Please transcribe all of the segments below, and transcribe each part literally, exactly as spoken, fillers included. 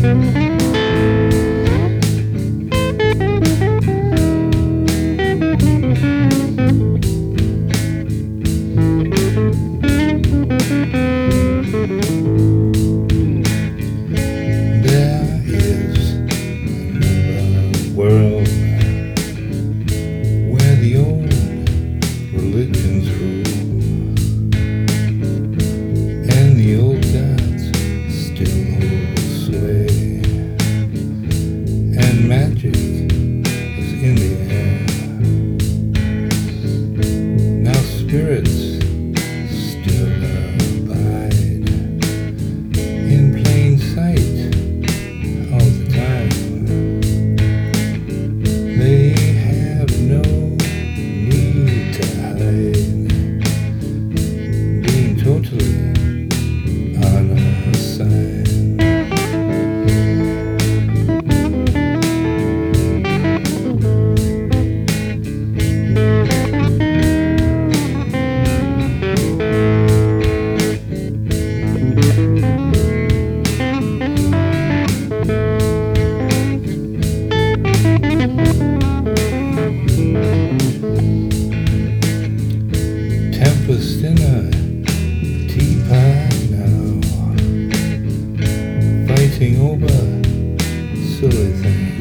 World where the old religions rule and the old gods still hold sway, and magic is in the air. Now spirits still abide in plain sight all the time. They have no need to hide, being totally unassigned. Tempest in a teapot now, fighting over silly things.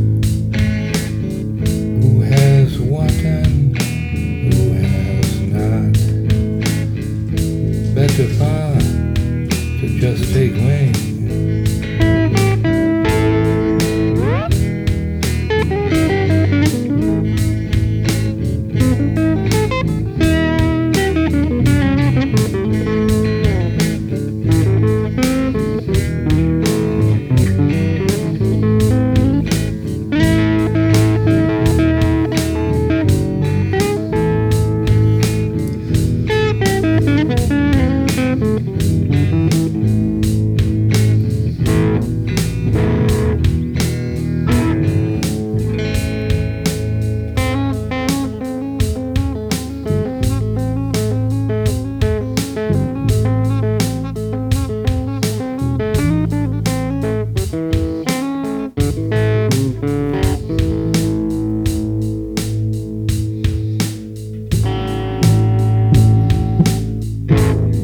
Who has what and who has not? Better far to just take wing